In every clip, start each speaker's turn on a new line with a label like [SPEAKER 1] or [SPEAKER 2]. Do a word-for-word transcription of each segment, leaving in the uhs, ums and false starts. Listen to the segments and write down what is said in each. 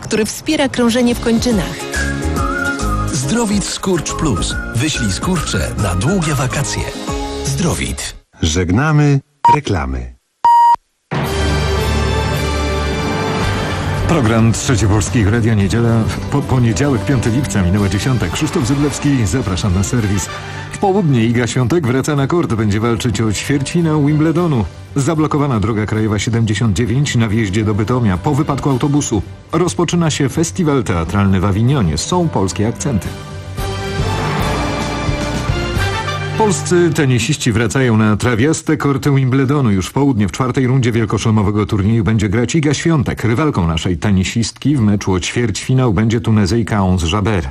[SPEAKER 1] który wspiera krążenie w kończynach.
[SPEAKER 2] Zdrowit Skurcz Plus. Wyślij skurcze na długie wakacje. Zdrowit.
[SPEAKER 3] Żegnamy reklamy.
[SPEAKER 4] Program Trzecie Polskiego Radia, niedziela, po, poniedziałek, piątego lipca, minęła dziesiąta. Krzysztof Zydlewski, zapraszam na serwis. W południe Iga Świątek wraca na kort, będzie walczyć o ćwierćfinał Wimbledonu. Zablokowana droga krajowa siedemdziesiąt dziewięć na wjeździe do Bytomia po wypadku autobusu. Rozpoczyna się festiwal teatralny w Awinionie. Są polskie akcenty. Polscy tenisiści wracają na trawiaste korty Wimbledonu. Już w południe w czwartej rundzie wielkoszlemowego turnieju będzie grać Iga Świątek. Rywalką naszej tenisistki w meczu o ćwierćfinał będzie Tunezyjka Ons Jabeur.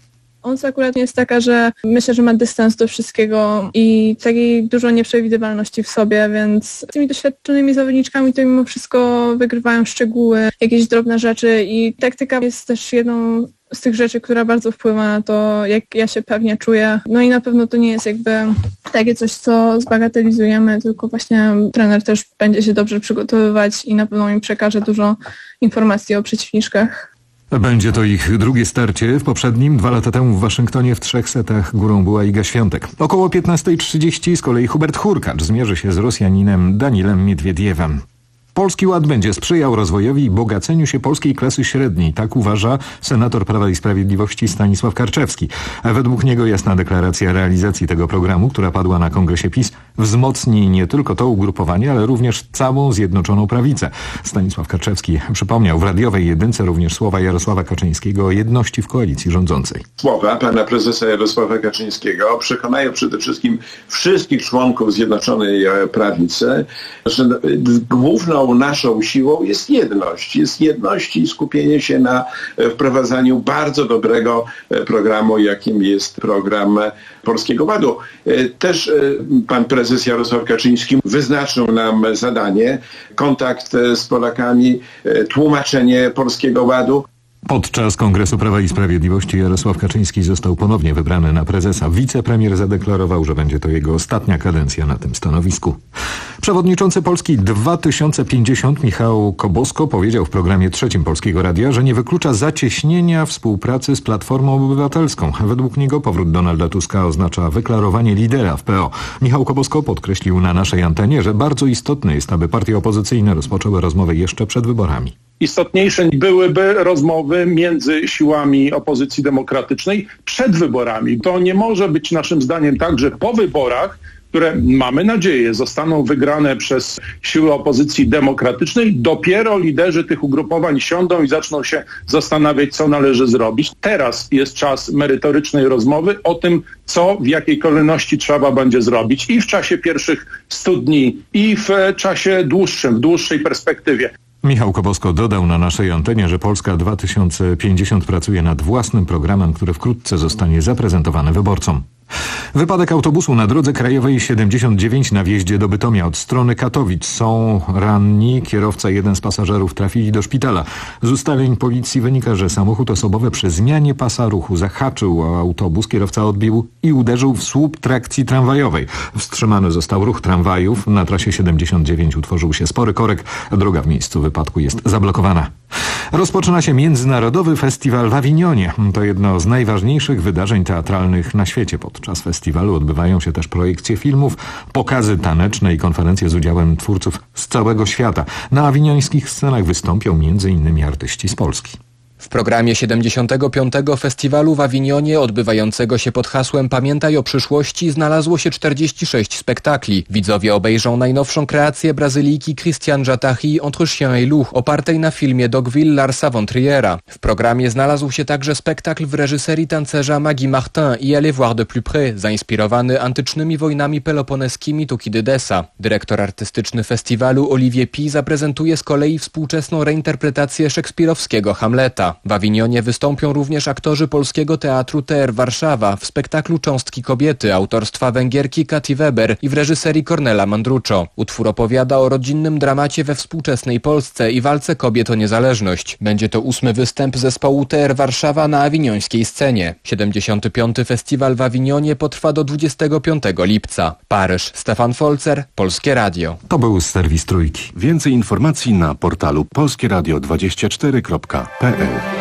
[SPEAKER 5] Ons akurat jest taka, że myślę, że ma dystans do wszystkiego i takiej dużo nieprzewidywalności w sobie, więc z tymi doświadczonymi zawodniczkami to mimo wszystko wygrywają szczegóły, jakieś drobne rzeczy i taktyka jest też jedną z tych rzeczy, która bardzo wpływa na to, jak ja się pewnie czuję. No i na pewno to nie jest jakby takie coś, co zbagatelizujemy, tylko właśnie trener też będzie się dobrze przygotowywać i na pewno mi przekaże dużo informacji o przeciwniczkach.
[SPEAKER 4] Będzie to ich drugie starcie. W poprzednim, dwa lata temu w Waszyngtonie w trzech setach górą była Iga Świątek. Około piętnasta trzydzieści z kolei Hubert Hurkacz zmierzy się z Rosjaninem Danilem Miedwiediewem. Polski Ład będzie sprzyjał rozwojowi i bogaceniu się polskiej klasy średniej, tak uważa senator Prawa i Sprawiedliwości Stanisław Karczewski. A według niego jasna deklaracja realizacji tego programu, która padła na kongresie PiS, wzmocni nie tylko to ugrupowanie, ale również całą Zjednoczoną Prawicę. Stanisław Karczewski przypomniał w radiowej jedynce również słowa Jarosława Kaczyńskiego o jedności w koalicji rządzącej.
[SPEAKER 6] Słowa pana prezesa Jarosława Kaczyńskiego przekonają przede wszystkim wszystkich członków Zjednoczonej Prawicy, że główną naszą siłą jest jedność. Jest jedność i skupienie się na wprowadzaniu bardzo dobrego programu, jakim jest program Polskiego Ładu. Też pan prezes Jarosław Kaczyński wyznaczył nam zadanie, kontakt z Polakami, tłumaczenie Polskiego Ładu.
[SPEAKER 4] Podczas Kongresu Prawa i Sprawiedliwości Jarosław Kaczyński został ponownie wybrany na prezesa. Wicepremier zadeklarował, że będzie to jego ostatnia kadencja na tym stanowisku. Przewodniczący Polski dwa tysiące pięćdziesiąt Michał Kobosko powiedział w programie Trzecim Polskiego Radia, że nie wyklucza zacieśnienia współpracy z Platformą Obywatelską. Według niego powrót Donalda Tuska oznacza wyklarowanie lidera w P O. Michał Kobosko podkreślił na naszej antenie, że bardzo istotne jest, aby partie opozycyjne rozpoczęły rozmowy jeszcze przed wyborami.
[SPEAKER 7] Istotniejsze byłyby rozmowy między siłami opozycji demokratycznej przed wyborami. To nie może być naszym zdaniem tak, że po wyborach, które mamy nadzieję zostaną wygrane przez siły opozycji demokratycznej, dopiero liderzy tych ugrupowań siądą i zaczną się zastanawiać, co należy zrobić. Teraz jest czas merytorycznej rozmowy o tym, co w jakiej kolejności trzeba będzie zrobić i w czasie pierwszych stu dni, i w czasie dłuższym, w dłuższej perspektywie.
[SPEAKER 4] Michał Kobosko dodał na naszej antenie, że Polska dwa tysiące pięćdziesiąt pracuje nad własnym programem, który wkrótce zostanie zaprezentowany wyborcom. Wypadek autobusu na drodze krajowej siedemdziesiąt dziewięć na wjeździe do Bytomia od strony Katowic. Są ranni, kierowca i jeden z pasażerów trafili do szpitala. Z ustaleń policji wynika, że samochód osobowy przy zmianie pasa ruchu zahaczył o autobus, kierowca odbił i uderzył w słup trakcji tramwajowej. Wstrzymany został ruch tramwajów. Na trasie siedemdziesiąt dziewięć utworzył się spory korek. Droga w miejscu wypadku jest zablokowana. Rozpoczyna się Międzynarodowy Festiwal w Awinionie. To jedno z najważniejszych wydarzeń teatralnych na świecie. Podczas festiwalu odbywają się też projekcje filmów, pokazy taneczne i konferencje z udziałem twórców z całego świata. Na awiniońskich scenach wystąpią między innymi artyści z Polski.
[SPEAKER 8] W programie siedemdziesiątego piątego Festiwalu w Awinionie, odbywającego się pod hasłem Pamiętaj o przyszłości, znalazło się czterdzieści sześć spektakli. Widzowie obejrzą najnowszą kreację Brazylijki Christiane Jatahi Entre chien et loup, opartej na filmie Dogville Larsa von Trier'a. W programie znalazł się także spektakl w reżyserii tancerza Maggie Martin i Allez voir de plus près, zainspirowany antycznymi wojnami peloponeskimi Tukidydesa. Dyrektor artystyczny festiwalu Olivier Pi zaprezentuje z kolei współczesną reinterpretację szekspirowskiego Hamleta. W Awinionie wystąpią również aktorzy Polskiego Teatru T R Warszawa w spektaklu Cząstki kobiety autorstwa Węgierki Kati Weber i w reżyserii Kornela Mandruczo. Utwór opowiada o rodzinnym dramacie we współczesnej Polsce i walce kobiet o niezależność. Będzie to ósmy występ zespołu T R Warszawa na awiniońskiej scenie. siedemdziesiąty piąty Festiwal w Awinionie potrwa do dwudziestego piątego lipca. Paryż. Stefan Folzer, Polskie Radio.
[SPEAKER 4] To był serwis Trójki.
[SPEAKER 3] Więcej informacji na portalu polskieradio dwadzieścia cztery kropka p l.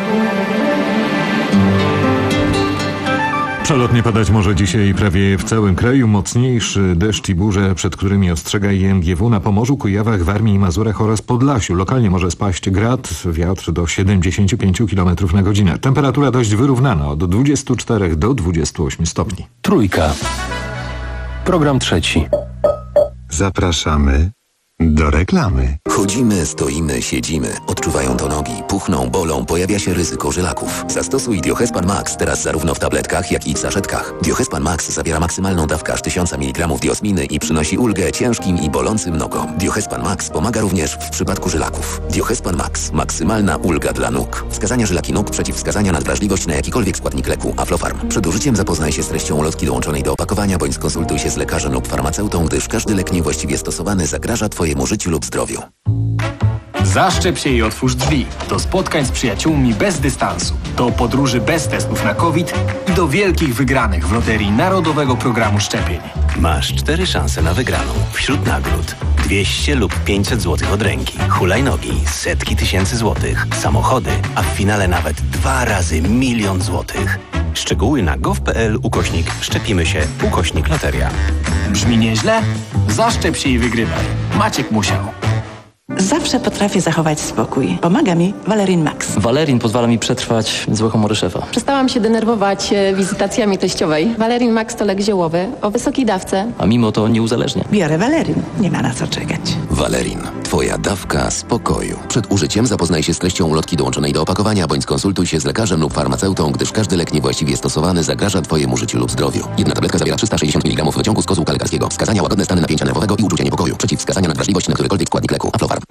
[SPEAKER 4] Przelotnie padać może dzisiaj prawie w całym kraju. Mocniejszy deszcz i burze, przed którymi ostrzega I M G W na Pomorzu, Kujawach, Warmii i Mazurach oraz Podlasiu. Lokalnie może spaść grad, wiatr do siedemdziesiąt pięć kilometrów na godzinę. Temperatura dość wyrównana, od dwudziestu czterech do dwudziestu ośmiu stopni.
[SPEAKER 2] Trójka. Program trzeci.
[SPEAKER 3] Zapraszamy do reklamy.
[SPEAKER 2] Chodzimy, stoimy, siedzimy. Odczuwają to nogi, puchną, bolą, pojawia się ryzyko żylaków. Zastosuj Diohespan Max teraz zarówno w tabletkach, jak i w saszetkach. Diohespan Max zawiera maksymalną dawkę aż tysiąc miligramów diosminy i przynosi ulgę ciężkim i bolącym nogom. Diohespan Max pomaga również w przypadku żylaków. Diohespan Max. Maksymalna ulga dla nóg. Wskazania żylaki nóg, przeciwwskazania na wrażliwość na jakikolwiek składnik leku. Aflofarm. Przed użyciem zapoznaj się z treścią ulotki dołączonej do opakowania, bądź skonsultuj się z lekarzem lub farmaceutą, gdyż każdy lek niewłaściwie stosowany zagraża Twojemu życiu lub zdrowiu.
[SPEAKER 9] Zaszczep się i otwórz drzwi. Do spotkań z przyjaciółmi bez dystansu. Do podróży bez testów na COVID i do wielkich wygranych w loterii Narodowego Programu Szczepień.
[SPEAKER 10] Masz cztery szanse na wygraną. Wśród nagród dwieście lub pięćset złotych od ręki, hulajnogi, setki tysięcy złotych, samochody, a w finale nawet dwa razy milion złotych. Szczegóły na gov.pl ukośnik szczepimy się ukośnik loteria.
[SPEAKER 9] Brzmi nieźle? Zaszczep się i wygrywaj. Maciek musiał.
[SPEAKER 11] Zawsze potrafię zachować spokój. Pomaga mi Valerin Max.
[SPEAKER 12] Valerin pozwala mi przetrwać złe humory szefa.
[SPEAKER 13] Przestałam się denerwować e, wizytacjami teściowej. Valerin Max to lek ziołowy o wysokiej dawce.
[SPEAKER 12] A mimo to nie uzależnia.
[SPEAKER 11] Biorę Valerin. Nie ma na co czekać.
[SPEAKER 2] Valerin. Twoja dawka spokoju. Przed użyciem zapoznaj się z treścią ulotki dołączonej do opakowania, bądź skonsultuj się z lekarzem lub farmaceutą, gdyż każdy lek niewłaściwie stosowany zagraża Twojemu życiu lub zdrowiu. Jedna tabletka zawiera trzysta sześćdziesiąt miligramów wyciągu z kozłka lekarskiego. Wskazania: łagodne stany napięcia nerwowego i uczucia niepokoju. Przeciwwskazania na wrażliwość na którykolwiek składnik leku. Aflofarm.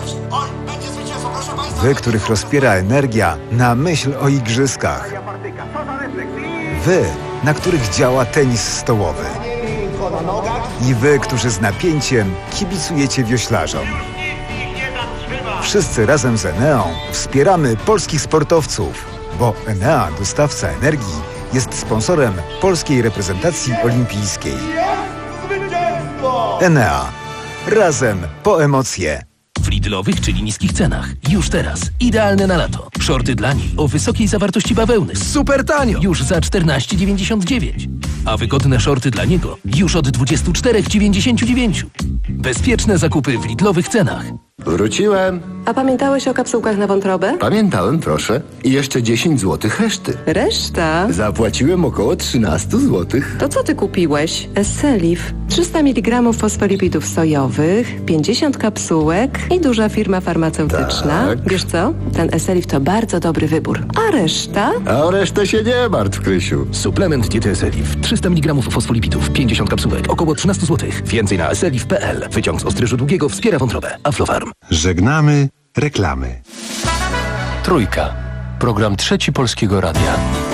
[SPEAKER 14] Wy, których rozpiera energia na myśl o igrzyskach. Wy, na których działa tenis stołowy. I wy, którzy z napięciem kibicujecie wioślarzom. Wszyscy razem z Eneą wspieramy polskich sportowców, bo Enea, dostawca energii, jest sponsorem polskiej reprezentacji olimpijskiej. Enea. Razem po emocje.
[SPEAKER 15] W Lidlowych, czyli niskich cenach. Już teraz. Idealne na lato. Shorty dla niej o wysokiej zawartości bawełny. Super tanio! Już za czternaście dziewięćdziesiąt dziewięć. A wygodne shorty dla niego już od dwadzieścia cztery dziewięćdziesiąt dziewięć. Bezpieczne zakupy w Lidlowych cenach.
[SPEAKER 16] Wróciłem.
[SPEAKER 17] A pamiętałeś o kapsułkach na wątrobę?
[SPEAKER 16] Pamiętałem, proszę. I jeszcze dziesięć złotych reszty.
[SPEAKER 17] Reszta?
[SPEAKER 16] Zapłaciłem około trzynaście złotych.
[SPEAKER 17] To co ty kupiłeś? Esselif. trzysta miligramów fosfolipidów sojowych, pięćdziesiąt kapsułek i duża firma farmaceutyczna.
[SPEAKER 16] Tak.
[SPEAKER 17] Wiesz co? Ten Esselif to bardzo dobry wybór. A reszta?
[SPEAKER 16] A o resztę się nie martw, Krysiu.
[SPEAKER 15] Suplement diety Esselif. trzysta miligramów fosfolipidów, pięćdziesiąt kapsułek, około trzynaście złotych. Więcej na esselif kropka p l. Wyciąg z ostryżu długiego wspiera wątrobę. Aflofarm.
[SPEAKER 3] Żegnamy reklamy.
[SPEAKER 2] Trójka. Program trzeci Polskiego Radia.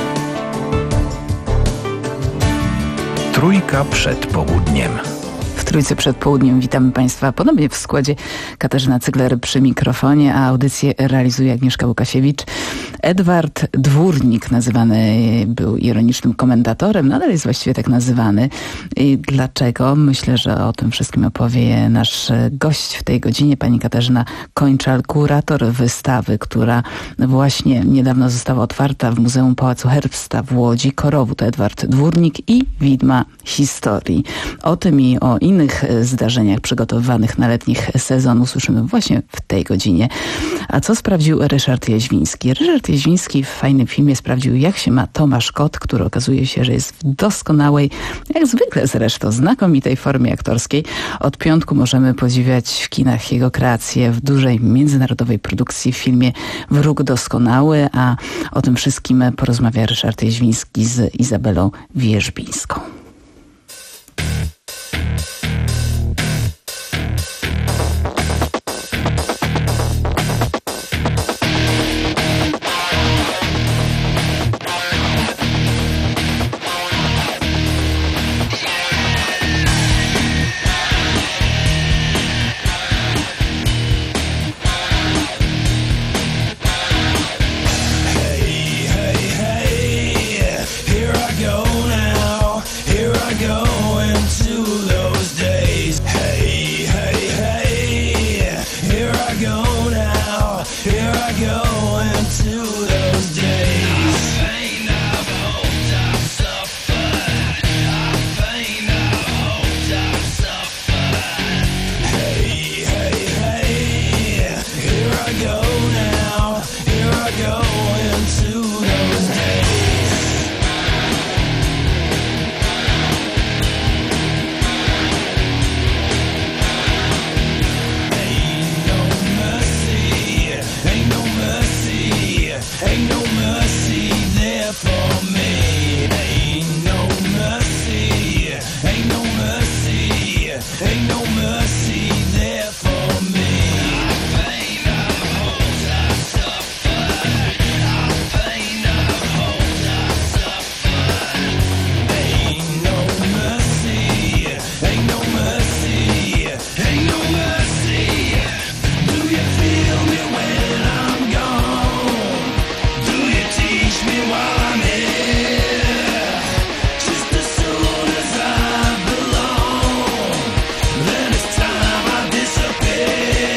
[SPEAKER 18] Trójka przed południem.
[SPEAKER 19] W Trójce przed południem witamy Państwa ponownie w składzie. Katarzyna Cygler przy mikrofonie, a audycję realizuje Agnieszka Łukasiewicz. Edward Dwórnik, nazywany był ironicznym komentatorem, nadal jest właściwie tak nazywany. I dlaczego? Myślę, że o tym wszystkim opowie nasz gość w tej godzinie, pani Katarzyna Kończal, kurator wystawy, która właśnie niedawno została otwarta w Muzeum Pałacu Herbsta w Łodzi. Korowód Edward Dwórnik i Widma Historii. O tym i o innych zdarzeniach przygotowywanych na letnich sezon usłyszymy właśnie w tej godzinie. A co sprawdził Ryszard Jaźwiński? Ryszard Jaźwiński w fajnym filmie sprawdził, jak się ma Tomasz Kot, który okazuje się, że jest w doskonałej, jak zwykle zresztą, znakomitej formie aktorskiej. Od piątku możemy podziwiać w kinach jego kreacje w dużej międzynarodowej produkcji w filmie Wróg Doskonały, a o tym wszystkim porozmawia Ryszard Jaźwiński z Izabelą Wierzbińską.
[SPEAKER 20] Here I go now. Here
[SPEAKER 18] Ain't no mercy there for me. Ain't no mercy. Ain't no mercy. Ain't no mercy there for me. Pain of holes I suffered. Pain of holes I suffered. Ain't no mercy. Ain't no mercy. Ain't no mercy. Do you feel me when I'm gone? Do you teach me while I'm here? Just as soon as I belong, then it's time I disappear.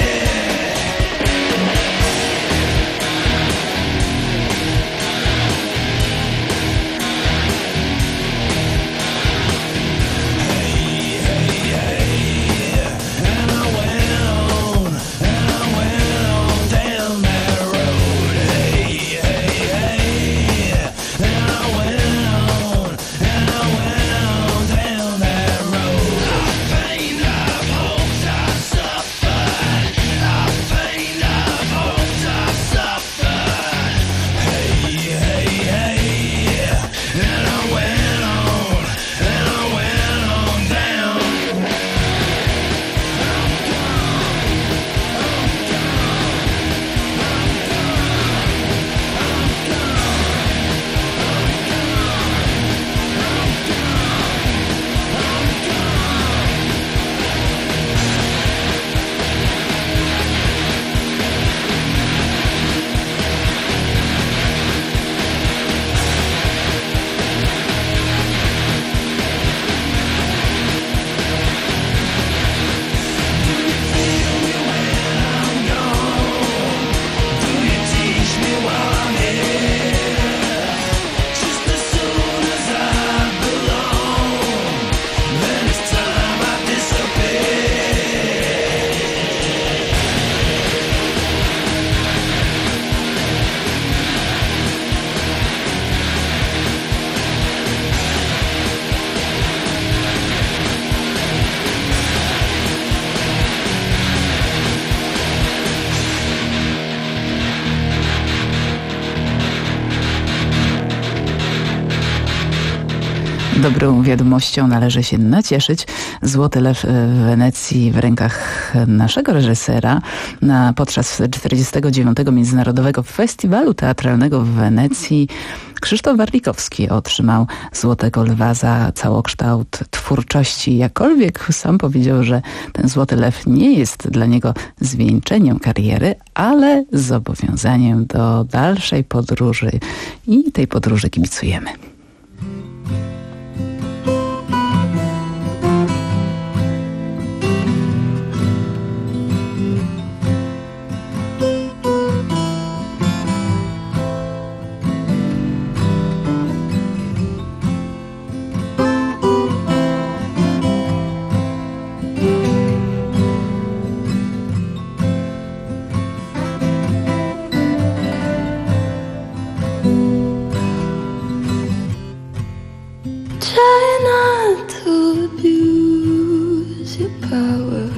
[SPEAKER 18] Hey, hey, hey, and I went on, and I went on down that road. Hey, hey, hey, and I went on, and I went on down that road. Pain of hopes I suffered. Pain of hopes I suffered. Hey, hey, hey, and I went on, and I went on down. Do you teach me while I'm here? Just as soon as I belong, then it's time I disappear.
[SPEAKER 19] Dobrą wiadomością należy się nacieszyć. Złoty Lew w Wenecji w rękach naszego reżysera na podczas czterdziestego dziewiątego Międzynarodowego Festiwalu Teatralnego w Wenecji. Krzysztof Warlikowski otrzymał Złotego Lwa za całokształt twórczości. Jakkolwiek sam powiedział, że ten Złoty Lew nie jest dla niego zwieńczeniem kariery, ale zobowiązaniem do dalszej podróży i tej podróży kibicujemy.
[SPEAKER 18] Try not to abuse your power.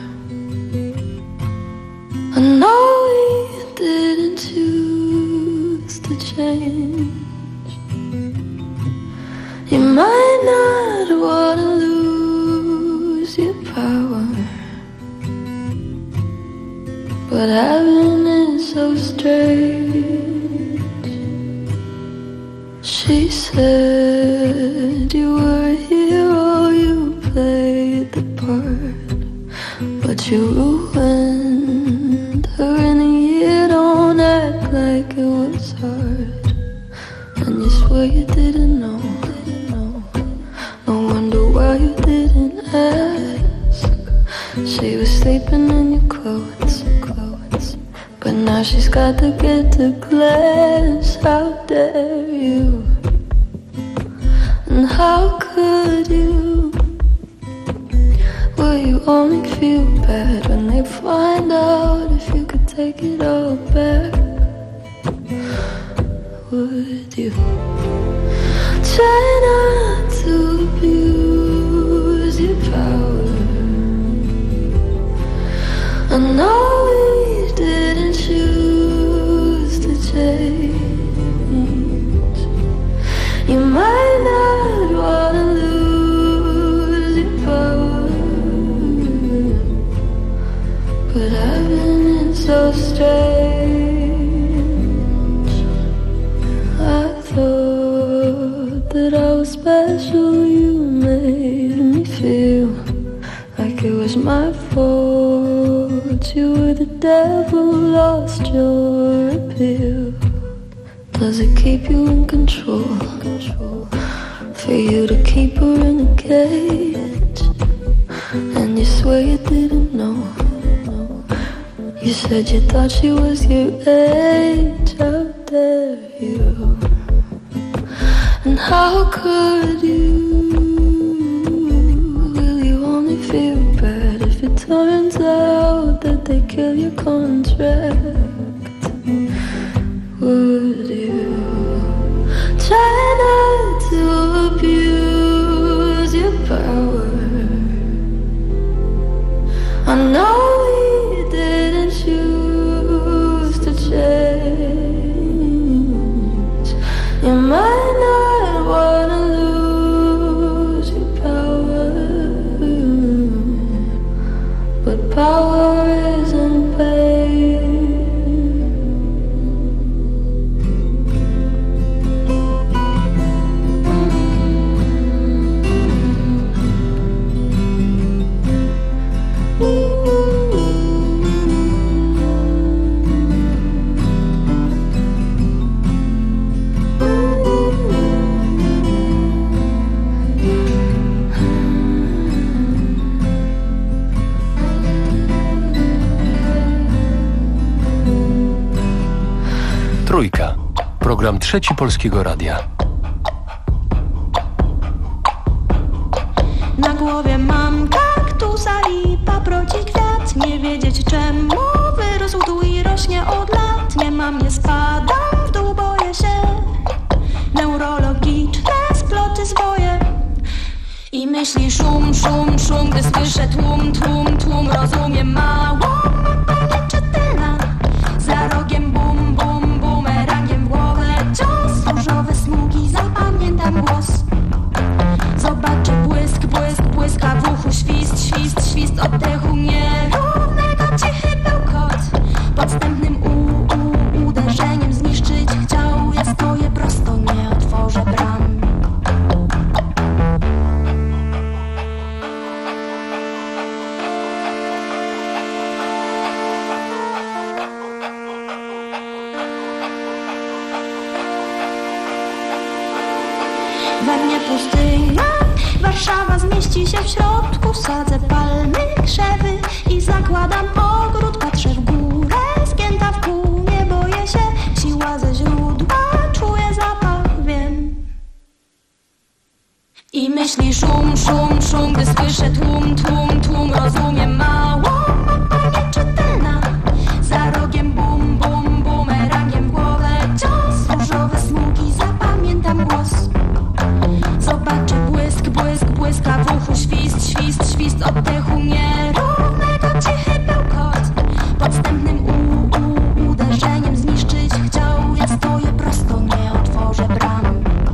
[SPEAKER 18] I know we didn't choose to change. You might not want to lose your power, but having it so strange. She said you were a hero, you played the part, but you ruined her in a year. Don't act like it was hard, and you swear you didn't know. No wonder why you didn't ask. She was sleeping in your clothes, clothes, but now she's got to get to class. How dare you? And how could you? Will you only feel bad when they find out if you could take it all back? Would you try not to abuse your power? I know we didn't choose to change. so special, you made me feel like it was my fault. You were the devil, lost your appeal. Does it keep you in control? For you to keep her in a cage, and you swear you didn't know. You said you thought she was your age. How dare you? And how could you? Will you only feel bad if it turns out that they kill your contract? Would you try not to abuse your power? I know we didn't choose to change. You might not wanna lose your power, but power isn't pain.
[SPEAKER 20] Trójka. Program Trzeci Polskiego Radia.
[SPEAKER 21] Na głowie mam kaktusa i paproci kwiat. Nie wiedzieć czemu wyrósł tu i rośnie od lat. Nie mam, nie spadam w dół, boję się. Neurologiczne sploty swoje. I myśli szum, szum, szum. Gdy słyszę tłum, tłum, tłum. Rozumiem mało, pewnie czytelna. Za rogiem bum, bum, bumerangiem w głowę cios. Różowe smugi, zapamiętam głos. Zobaczę błysk, błysk, błyska w uchu. Świst, świst, świst oddechu nierównego. Cichy bełkot. Podstępnym u, u, uderzeniem zniszczyć chciał. Ja stoję prosto, nie otworzę bram. We mnie pustynia, Warszawa zmieści się w środku. Sadzę palmy, krzewy i zakładam ogród. Patrzę w górę, zgięta w pół, nie boję się. Siła ze źródła, czuję zapach, wiem. I myśli szum, szum, szum. Gdy słyszę tłum, tłum, tłum. Rozumiem mało, pewnie czytelna. Za rogiem bum, bum, bumerangiem w głowę cios. Różowe smugi, zapamiętam głos. Zobaczę błysk, błysk, błyska w uchu. Świst, świst, świst oddechu nierównego. Cichy bełkot. Podstępnym u, u, uderzeniem zniszczyć chciał. Ja stoję prosto, nie otworzę bram.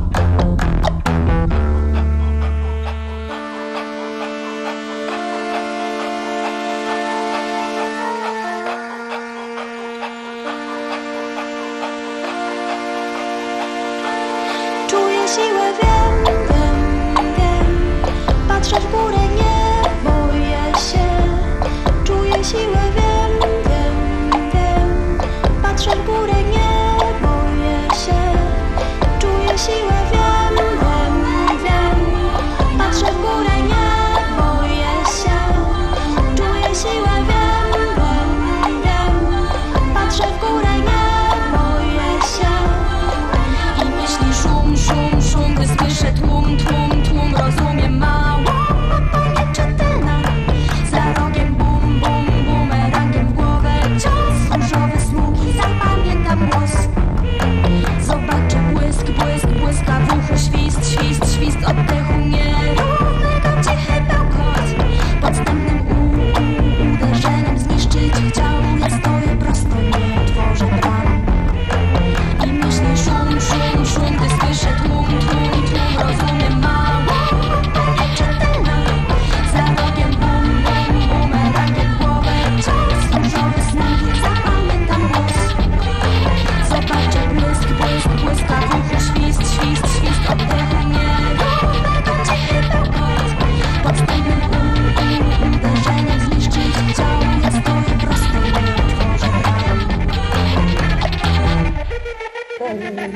[SPEAKER 21] Czuję siłę, wiem, wiem, wiem. Patrzę w górę, nie boję się. Czuję siłę, wiem, wiem, wiem. Patrzę w górę, nie boję się. Czuję siłę, wiem, wiem, wiem. Patrzę w górę, nie boję się. Czuję siłę, wiem, wiem, wiem. Patrzę w górę, nie boję się. I myśli szum, szum, szum. Gdy słyszę tłum, tłum, tłum. Rozumiem mało, pewnie czytelna. Za rogiem bum, bum, bumerangiem w głowę cios. Różowe smugi, zapamiętam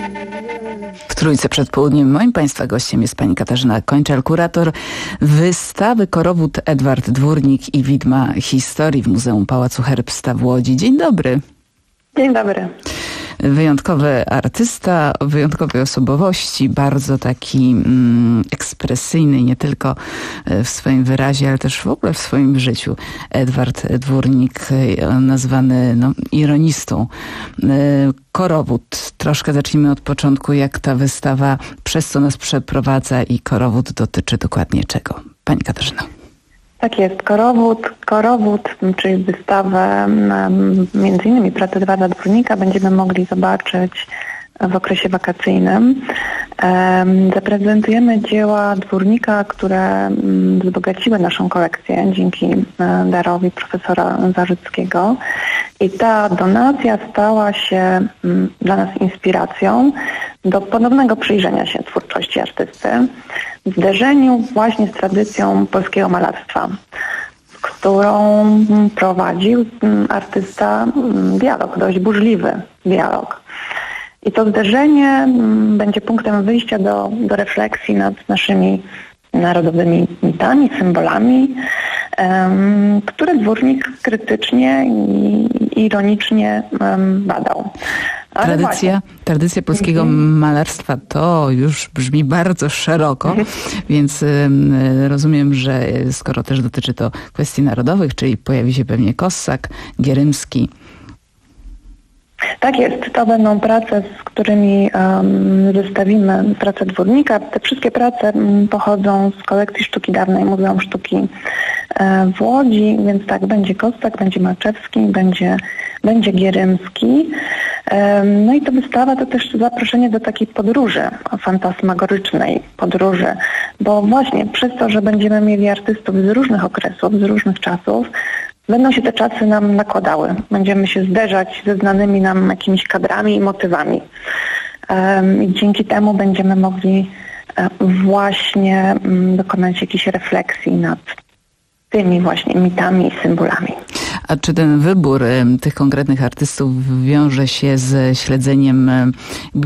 [SPEAKER 19] W Trójce przed południem moim Państwa gościem jest pani Katarzyna Kończal, kurator wystawy Korowód Edward Dwórnik i Widma Historii w Muzeum Pałacu Herbsta w Łodzi. Dzień dobry.
[SPEAKER 1] Dzień dobry.
[SPEAKER 19] Wyjątkowy artysta, wyjątkowej osobowości, bardzo taki mm, ekspresyjny, nie tylko w swoim wyrazie, ale też w ogóle w swoim życiu. Edward Dwórnik, nazwany no, ironistą. Korowód. Troszkę zacznijmy od początku, jak ta wystawa przez co nas przeprowadza i Korowód dotyczy dokładnie czego? Pani Katarzyna.
[SPEAKER 1] Tak jest. Korowód, Korowód, czyli wystawę między innymi pracy Edwarda Dwórnika będziemy mogli zobaczyć w okresie wakacyjnym. Zaprezentujemy dzieła Dwórnika, które wzbogaciły naszą kolekcję dzięki darowi profesora Zarzyckiego. I ta donacja stała się dla nas inspiracją do ponownego przyjrzenia się twórczości artysty w zderzeniu właśnie z tradycją polskiego malarstwa, którą prowadził artysta dialog, dość burzliwy dialog. I to zderzenie będzie punktem wyjścia do, do refleksji nad naszymi narodowymi mitami, symbolami, um, które Dwórnik krytycznie i ironicznie um, badał. Ale
[SPEAKER 19] Tradycja, tradycja polskiego mhm. malarstwa to już brzmi bardzo szeroko, mhm. więc y, rozumiem, że skoro też dotyczy to kwestii narodowych, czyli pojawi się pewnie Kossak, Gierymski.
[SPEAKER 1] Tak jest, to będą prace, z którymi um, zestawimy pracę Dwórnika. Te wszystkie prace um, pochodzą z kolekcji sztuki dawnej Muzeum Sztuki e, w Łodzi, więc tak, będzie Kossak, będzie Malczewski, będzie, będzie Gierymski. E, no i ta wystawa to też zaproszenie do takiej podróży, fantasmagorycznej podróży, bo właśnie przez to, że będziemy mieli artystów z różnych okresów, z różnych czasów, będą się te czasy nam nakładały. Będziemy się zderzać ze znanymi nam jakimiś kadrami i motywami. Um, I dzięki temu będziemy mogli um, właśnie um, dokonać jakiejś refleksji nad tymi właśnie mitami i symbolami.
[SPEAKER 19] A czy ten wybór um, tych konkretnych artystów wiąże się z śledzeniem um,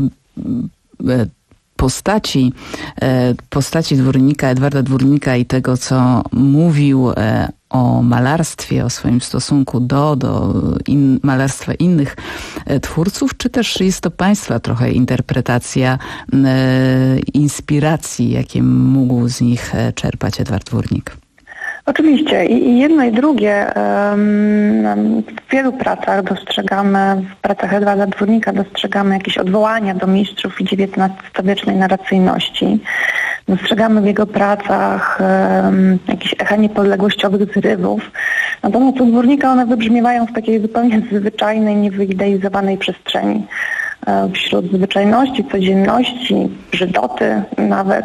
[SPEAKER 19] postaci, postaci Dwórnika, Edwarda Dwórnika i tego, co mówił o malarstwie, o swoim stosunku do, do in, malarstwa innych twórców, czy też jest to Państwa trochę interpretacja e, inspiracji, jakie mógł z nich czerpać Edward Dwórnik?
[SPEAKER 1] Oczywiście i jedno i drugie. W wielu pracach dostrzegamy, w pracach Edwarda Dwórnika dostrzegamy jakieś odwołania do mistrzów i dziewiętnastowiecznej narracyjności. Dostrzegamy w jego pracach jakieś echa niepodległościowych zrywów. Natomiast u Dwórnika one wybrzmiewają w takiej zupełnie zwyczajnej, niewyidealizowanej przestrzeni. Wśród zwyczajności, codzienności, brzydoty nawet.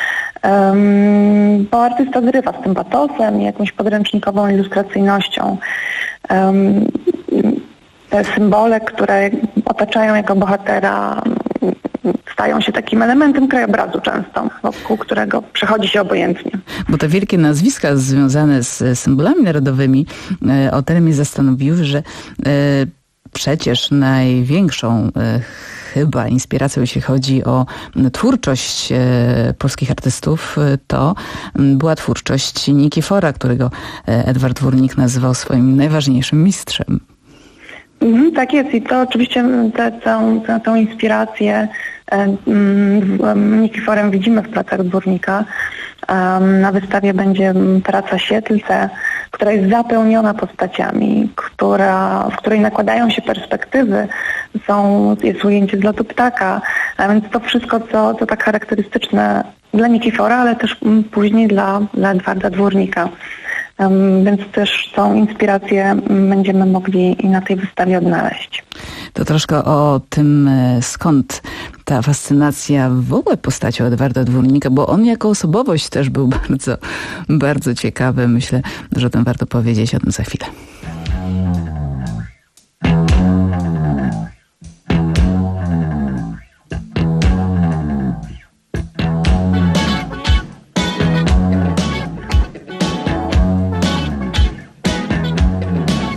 [SPEAKER 1] Um, bo artysta zrywa z tym patosem i jakąś podręcznikową ilustracyjnością. Um, te symbole, które otaczają jego bohatera, stają się takim elementem krajobrazu często, wokół którego przechodzi się obojętnie.
[SPEAKER 19] Bo te wielkie nazwiska związane z symbolami narodowymi, o tyle mnie zastanowiły, że przecież największą chyba inspiracją, jeśli chodzi o twórczość e, polskich artystów, to była twórczość Nikifora, którego Edward Dwórnik nazywał swoim najważniejszym mistrzem.
[SPEAKER 1] Mhm, tak jest i to oczywiście tę, tę, tę, tę inspirację e, m, Nikiforem widzimy w pracach Dwórnika. Um, na wystawie będzie praca Siedlce, która jest zapełniona postaciami, która, w której nakładają się perspektywy, są, jest ujęcie z lotu ptaka, a więc to wszystko, co, co tak charakterystyczne dla Nikifora, ale też później dla, dla Edwarda Dwórnika. Um, więc też tą inspirację będziemy mogli i na tej wystawie odnaleźć.
[SPEAKER 19] To troszkę o tym, skąd ta fascynacja w ogóle postacią Edwarda Dwórnika, bo on jako osobowość też był bardzo, bardzo ciekawy. Myślę, że o tym warto powiedzieć, o tym za chwilę.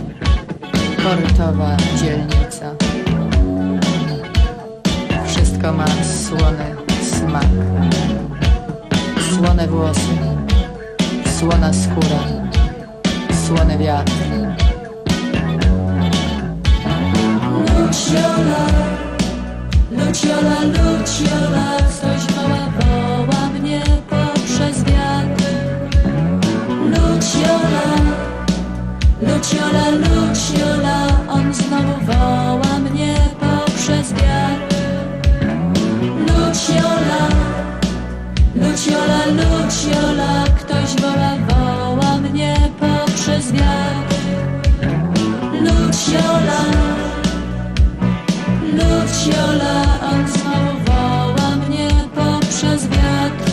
[SPEAKER 22] Portowa dzielnica. Wszystko
[SPEAKER 19] ma słony smak. Słone włosy, słona skóra, słony wiatr.
[SPEAKER 21] Luciola, Luciola, Luciola, ktoś woła, woła mnie poprzez wiatr. Luciola, Luciola, Luciola, on znowu woła mnie poprzez wiatr. Luciola, Luciola, Luciola, ktoś woła, woła mnie poprzez wiatr. Luciola, Luciola, on znowu woła mnie poprzez wiatr.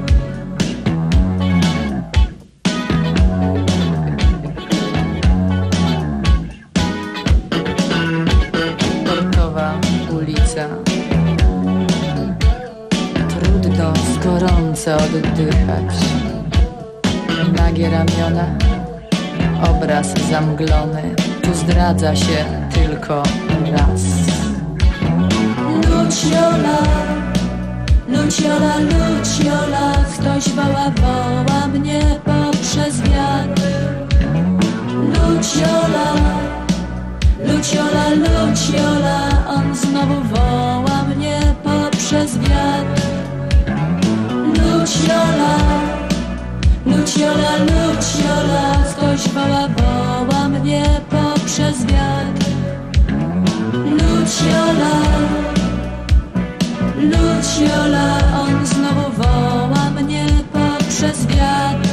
[SPEAKER 19] Portowa ulica. Trudno z gorąco oddychać. Nagie ramiona, obraz zamglony. Tu zdradza się tylko raz.
[SPEAKER 21] Luciola, Luciola, Luciola, ktoś woła, woła mnie poprzez wiatr. Luciola, Luciola, Luciola, on znowu woła mnie poprzez wiatr. Luciola, Luciola, Luciola, ktoś woła, woła mnie poprzez wiatr. Luciola, Luciola, on znowu woła mnie poprzez wiatr.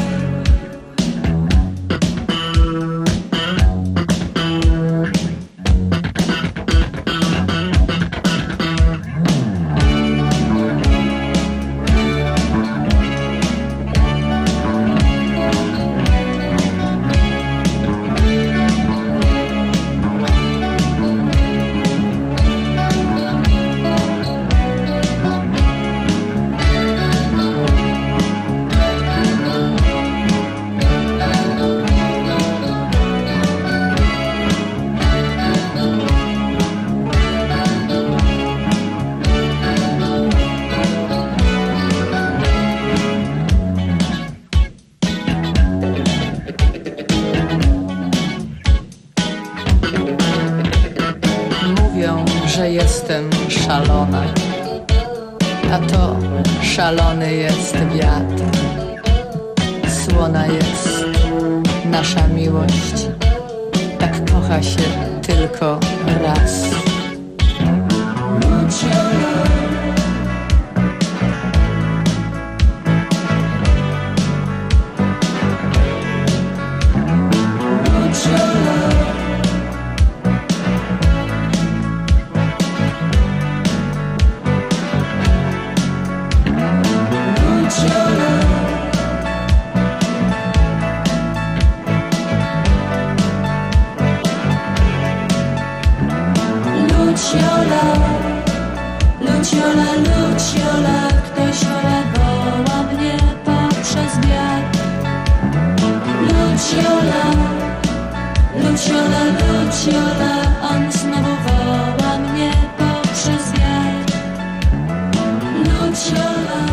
[SPEAKER 19] Że jestem szalona, a to szalony jest wiatr. Słona jest nasza miłość, tak kocha się tylko raz. Luciola, Luciola, Luciola, Luciola, Luciola, ktoś woła, woła mnie poprzez wiatr. Luciola, Luciola, Luciola, on znowu woła mnie poprzez wiatr. Luciola.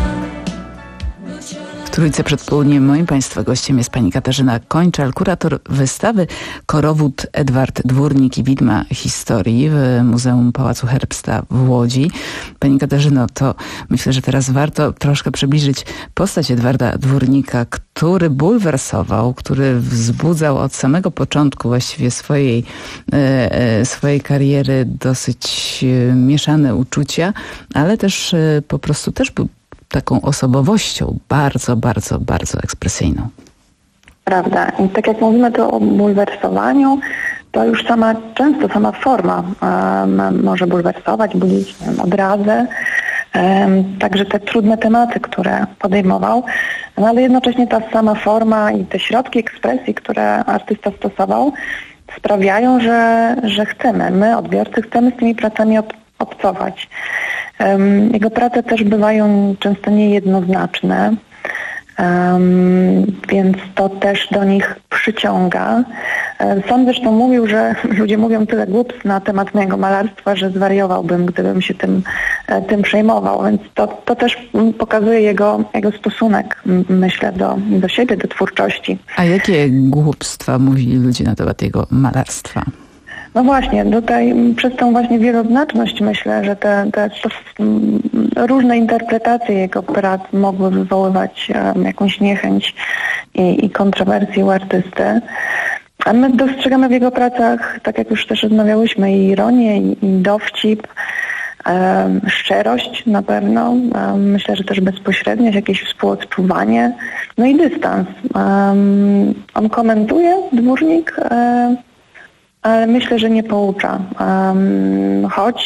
[SPEAKER 19] W Trójce przed południem moim Państwa gościem jest pani Katarzyna Kończal, kurator wystawy Korowód Edward Dwórnik i Widma Historii w Muzeum Pałacu Herbsta w Łodzi. Pani Katarzyno, to myślę, że teraz warto troszkę przybliżyć postać Edwarda Dwórnika, który bulwersował, który wzbudzał od samego początku właściwie swojej, e, swojej kariery dosyć mieszane uczucia, ale też e, po prostu też był taką osobowością bardzo, bardzo, bardzo ekspresyjną.
[SPEAKER 1] Prawda. I tak jak mówimy tu o bulwersowaniu, to już sama, często sama forma um, może bulwersować, budzić um, odrazę. Um, także te trudne tematy, które podejmował, no ale jednocześnie ta sama forma i te środki ekspresji, które artysta stosował, sprawiają, że, że chcemy, my odbiorcy chcemy z tymi pracami ob- obcować. Um, jego prace też bywają często niejednoznaczne, um, więc to też do nich przyciąga. Sam zresztą mówił, że ludzie mówią tyle głupstw na temat mojego malarstwa, że zwariowałbym, gdybym się tym, tym przejmował. Więc to, to też pokazuje jego, jego stosunek, myślę, do, do siebie, do twórczości.
[SPEAKER 19] A jakie głupstwa mówili ludzie na temat jego malarstwa?
[SPEAKER 1] No właśnie, tutaj przez tą właśnie wieloznaczność myślę, że te, te różne interpretacje jego prac mogły wywoływać um, jakąś niechęć i, i kontrowersję u artysty. A my dostrzegamy w jego pracach, tak jak już też rozmawiałyśmy, i ironię, i, i dowcip, um, szczerość na pewno, um, myślę, że też bezpośredniość, jakieś współodczuwanie, no i dystans. Um, on komentuje, Dwórnik, um, ale myślę, że nie poucza, um, choć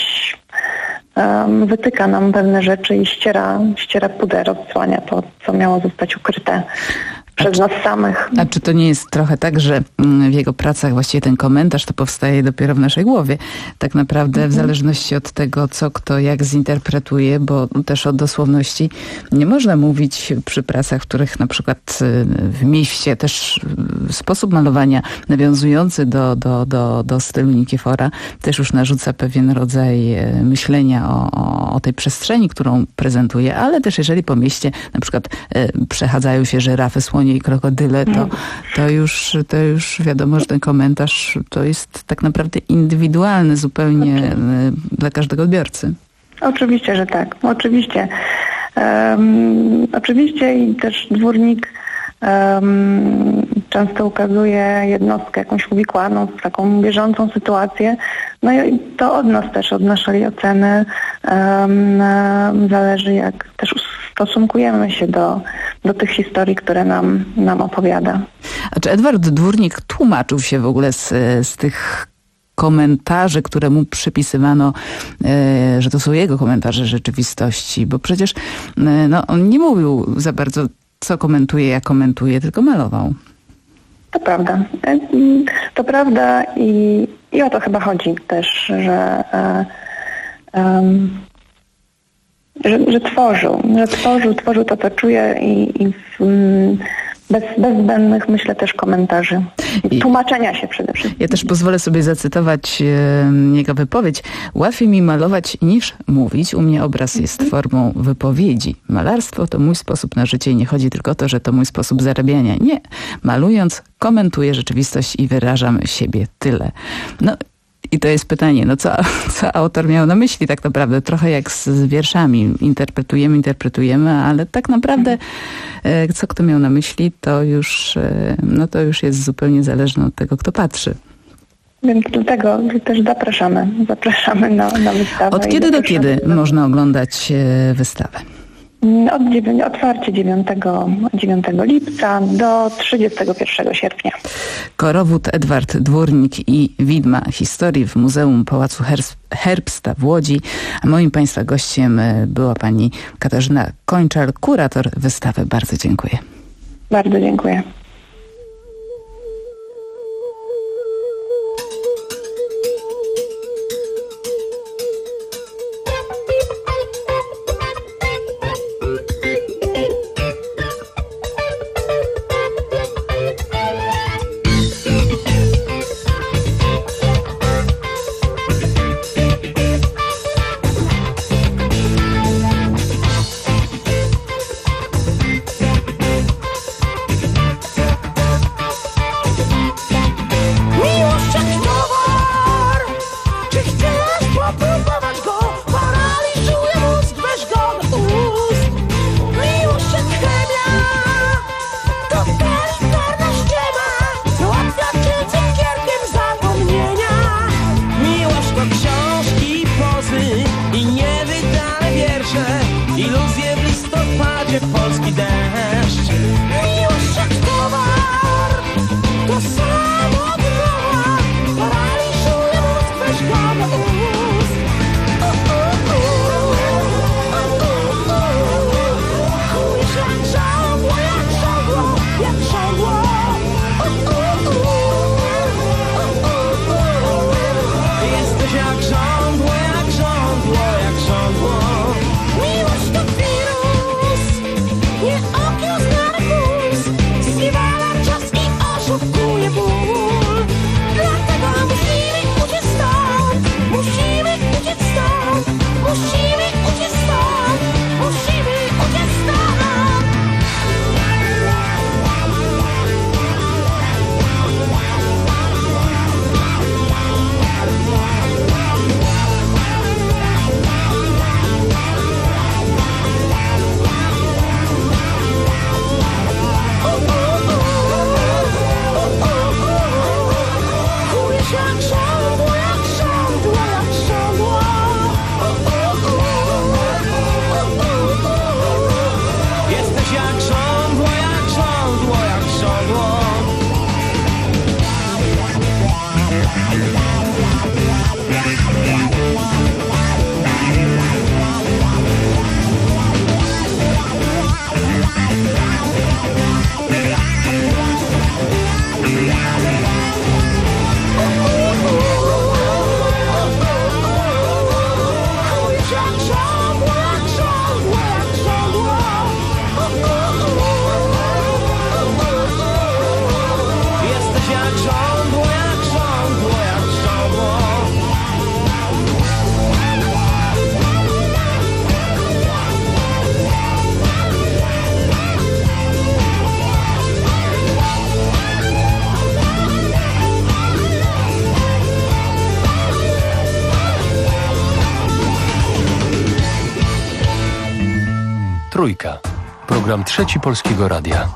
[SPEAKER 1] um, wytyka nam pewne rzeczy i ściera, ściera puder, odsłania to, co miało zostać ukryte przez nas samych.
[SPEAKER 19] A czy to nie jest trochę tak, że w jego pracach właściwie ten komentarz to powstaje dopiero w naszej głowie? Tak naprawdę mhm. w zależności od tego, co kto jak zinterpretuje, bo też o dosłowności nie można mówić przy pracach, w których na przykład w mieście też sposób malowania nawiązujący do, do, do, do stylu Nikiefora też już narzuca pewien rodzaj myślenia o, o, o tej przestrzeni, którą prezentuje, ale też jeżeli po mieście na przykład przechadzają się żyrafy, słonie i krokodyle, to, to, już, to już wiadomo, że ten komentarz to jest tak naprawdę indywidualny zupełnie okay. dla każdego odbiorcy.
[SPEAKER 1] Oczywiście, że tak. Oczywiście. Um, oczywiście i też Dwórnik um, często ukazuje jednostkę jakąś uwikłaną, taką bieżącą sytuację. No i to od nas też, od naszej oceny um, zależy, jak też stosunkujemy się do, do tych historii, które nam, nam opowiada.
[SPEAKER 19] A czy Edward Dwórnik tłumaczył się w ogóle z, z tych komentarzy, które mu przypisywano, e, że to są jego komentarze rzeczywistości? Bo przecież e, no, on nie mówił za bardzo, co komentuje, jak komentuje, tylko malował.
[SPEAKER 1] To prawda. To prawda i, i o to chyba chodzi też, że e, um, Że, że tworzył, że tworzył, tworzył to, co czuje i, i w, bez, bez zbędnych, myślę, też komentarzy. I tłumaczenia się przede wszystkim.
[SPEAKER 19] Ja też pozwolę sobie zacytować e, jego wypowiedź. Łatwiej mi malować niż mówić. U mnie obraz jest formą wypowiedzi. Malarstwo to mój sposób na życie i nie chodzi tylko o to, że to mój sposób zarabiania. Nie. Malując, komentuję rzeczywistość i wyrażam siebie. Tyle. No, i to jest pytanie, no co, co autor miał na myśli tak naprawdę? Trochę jak z wierszami. Interpretujemy, interpretujemy, ale tak naprawdę e, co kto miał na myśli, to już, e, no to już jest zupełnie zależne od tego, kto patrzy.
[SPEAKER 1] Więc dlatego też zapraszamy. Zapraszamy na, na wystawę.
[SPEAKER 19] Od kiedy do kiedy do... można oglądać e, wystawę?
[SPEAKER 1] Od dziewię- otwarcie dziewiątego lipca do trzydziestego pierwszego sierpnia.
[SPEAKER 19] Korowód Edward Dwórnik i Widma Historii w Muzeum Pałacu Herbsta w Łodzi. A moim Państwa gościem była pani Katarzyna Kończal, kurator wystawy. Bardzo dziękuję.
[SPEAKER 1] Bardzo dziękuję.
[SPEAKER 20] Trójka. Program Trzeci Polskiego Radia.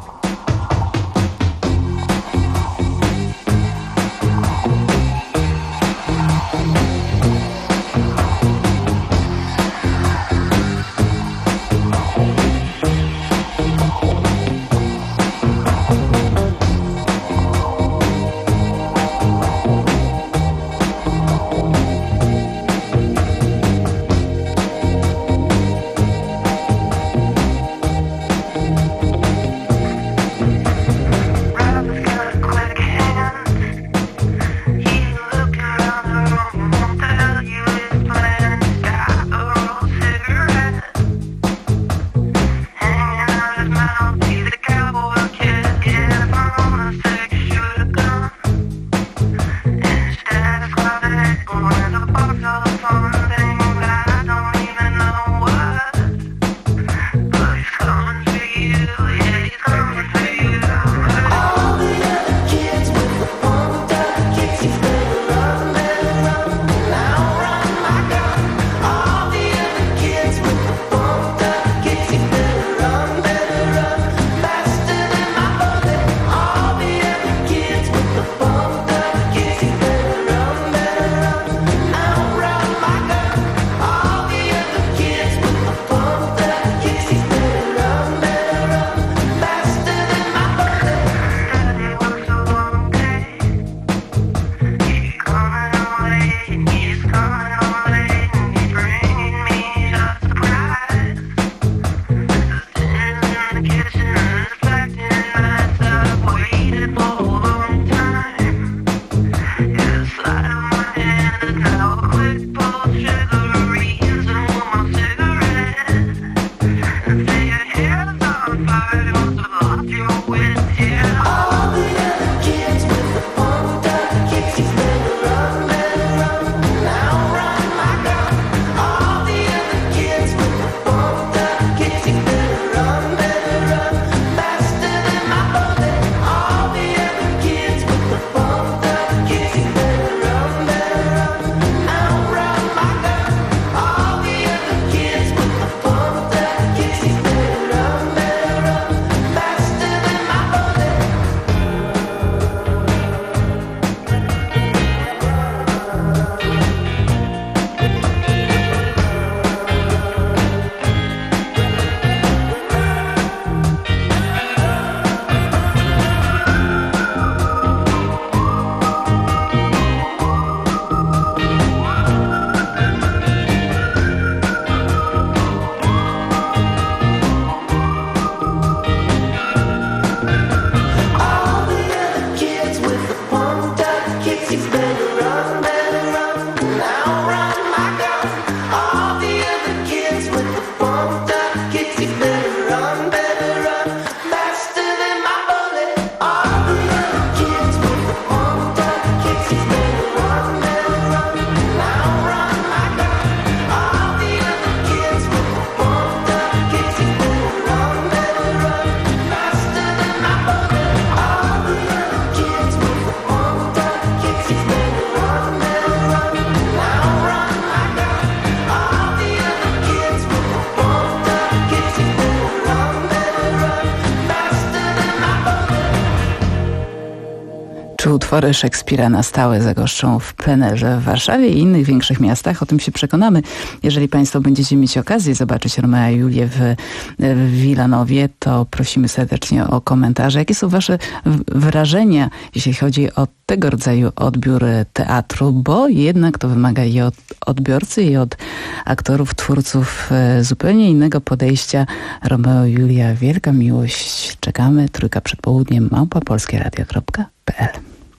[SPEAKER 19] Czy utwory Szekspira na stałe zagoszczą w plenerze w Warszawie i innych większych miastach? O tym się przekonamy. Jeżeli Państwo będziecie mieć okazję zobaczyć Romea i Julię w, w Wilanowie, to prosimy serdecznie o komentarze. Jakie są Wasze wrażenia, jeśli chodzi o tego rodzaju odbiór teatru? Bo jednak to wymaga i od odbiorcy, i od aktorów, twórców zupełnie innego podejścia. Romeo i Julia, wielka miłość. Czekamy. Trójka przed południem, małpa polskieradio kropka p l.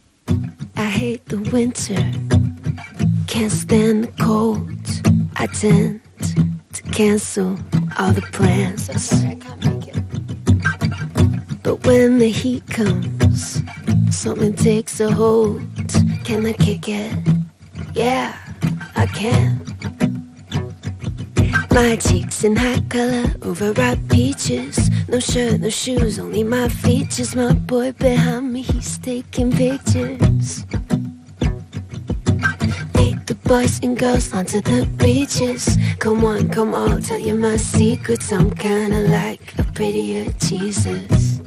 [SPEAKER 5] I hate the winter, can't stand the cold. I tend to cancel all the plans. But when the heat comes, something takes a hold. Can I kick it? Yeah, I can. My cheeks in high color, overripe peaches. No shirt, no shoes, only my features. My boy behind me, he's taking pictures. Take the boys and girls onto the beaches. Come on, come on, tell you my secrets. I'm kinda like a prettier Jesus.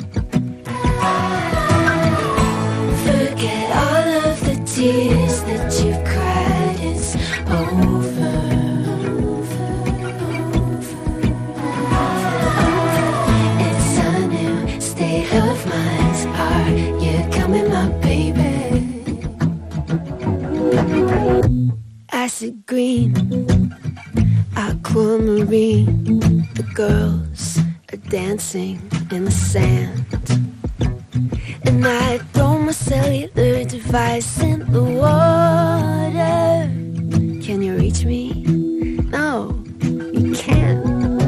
[SPEAKER 5] Forget all of the tears that you've cried. It's over. It's a new state of mind. Are you coming, my baby? Acid green, aquamarine. The girls are dancing in the sand, and I throw my cellular device in the water. Can you reach me? No, you can't.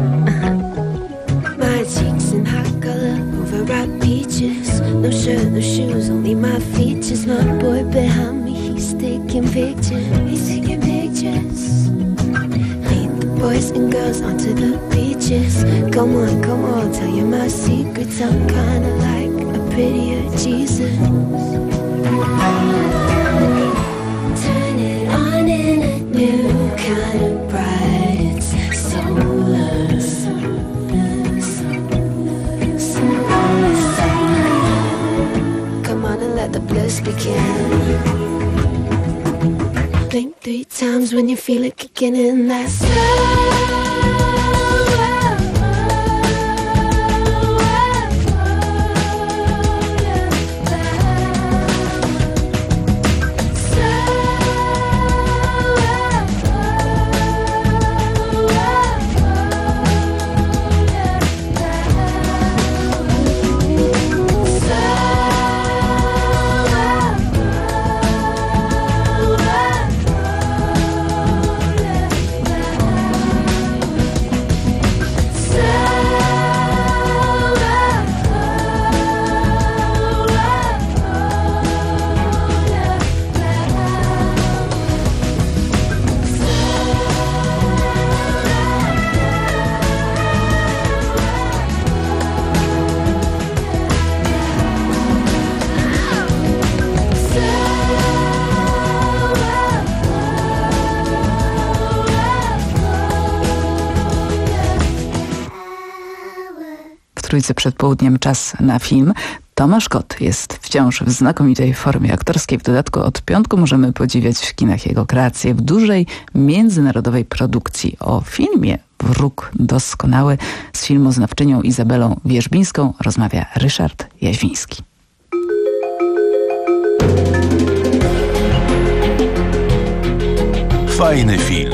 [SPEAKER 5] My cheeks in hot color, overripe peaches. No shirt, no shoes, only my features. My boy behind me, he's taking pictures. He's taking pictures. Lead the boys and girls onto the beaches. Come on, come on, tell you my secrets. I'm kinda like a prettier Jesus. Turn it on in a new kind of bright. It's solar. Come on and let the bliss begin. Blink three times when you feel it kicking in. That slow.
[SPEAKER 19] Trójce przed południem czas na film. Tomasz Kot jest wciąż w znakomitej formie aktorskiej. W dodatku od piątku możemy podziwiać w kinach jego kreacje w dużej międzynarodowej produkcji. O filmie Wróg doskonały z filmoznawczynią Izabelą Wierzbińską rozmawia Ryszard Jaźwiński.
[SPEAKER 6] Fajny film.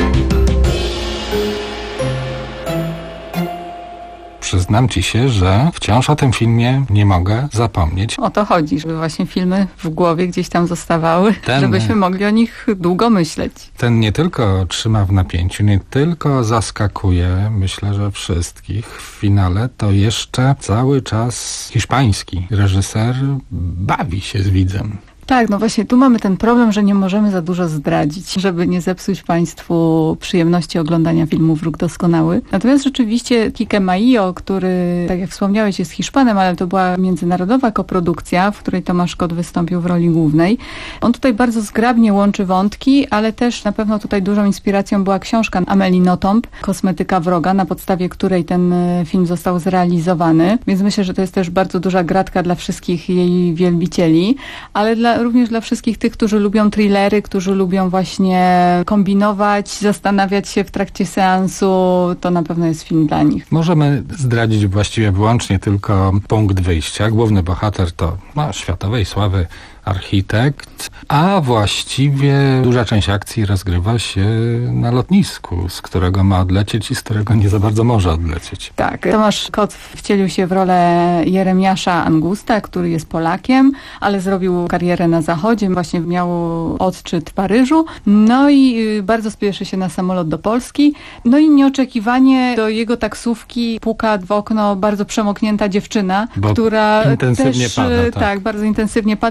[SPEAKER 22] Przyznam ci się, że wciąż o tym filmie nie mogę zapomnieć.
[SPEAKER 23] O to chodzi, żeby właśnie filmy w głowie gdzieś tam zostawały,
[SPEAKER 22] Ten,
[SPEAKER 23] żebyśmy mogli o nich długo myśleć.
[SPEAKER 22] Ten nie tylko trzyma w napięciu, nie tylko zaskakuje, myślę, że wszystkich w finale, to jeszcze cały czas hiszpański reżyser bawi się z widzem.
[SPEAKER 23] Tak, no właśnie tu mamy ten problem, że nie możemy za dużo zdradzić, żeby nie zepsuć Państwu przyjemności oglądania filmu Wróg doskonały. Natomiast rzeczywiście Quique Maillo, który, tak jak wspomniałeś, jest Hiszpanem, ale to była międzynarodowa koprodukcja, w której Tomasz Kot wystąpił w roli głównej. On tutaj bardzo zgrabnie łączy wątki, ale też na pewno tutaj dużą inspiracją była książka Amélie Nothomb, Kosmetyka wroga, na podstawie której ten film został zrealizowany. Więc myślę, że to jest też bardzo duża gratka dla wszystkich jej wielbicieli, ale dla również dla wszystkich tych, którzy lubią thrillery, którzy lubią właśnie kombinować, zastanawiać się w trakcie seansu, to na pewno jest film dla nich.
[SPEAKER 22] Możemy zdradzić właściwie wyłącznie tylko punkt wyjścia. Główny bohater to no, światowej sławy architekt, a właściwie duża część akcji rozgrywa się na lotnisku, z którego ma odlecieć i z którego nie za bardzo może odlecieć.
[SPEAKER 23] Tak, Tomasz Kot wcielił się w rolę Jeremiasza Angusta, który jest Polakiem, ale zrobił karierę na zachodzie, właśnie miał odczyt w Paryżu, no i bardzo spieszy się na samolot do Polski, no i nieoczekiwanie do jego taksówki puka w okno bardzo przemoknięta dziewczyna,
[SPEAKER 22] Bo
[SPEAKER 23] która
[SPEAKER 22] intensywnie
[SPEAKER 23] też,
[SPEAKER 22] pada, tak.
[SPEAKER 23] tak, bardzo intensywnie pada i ona też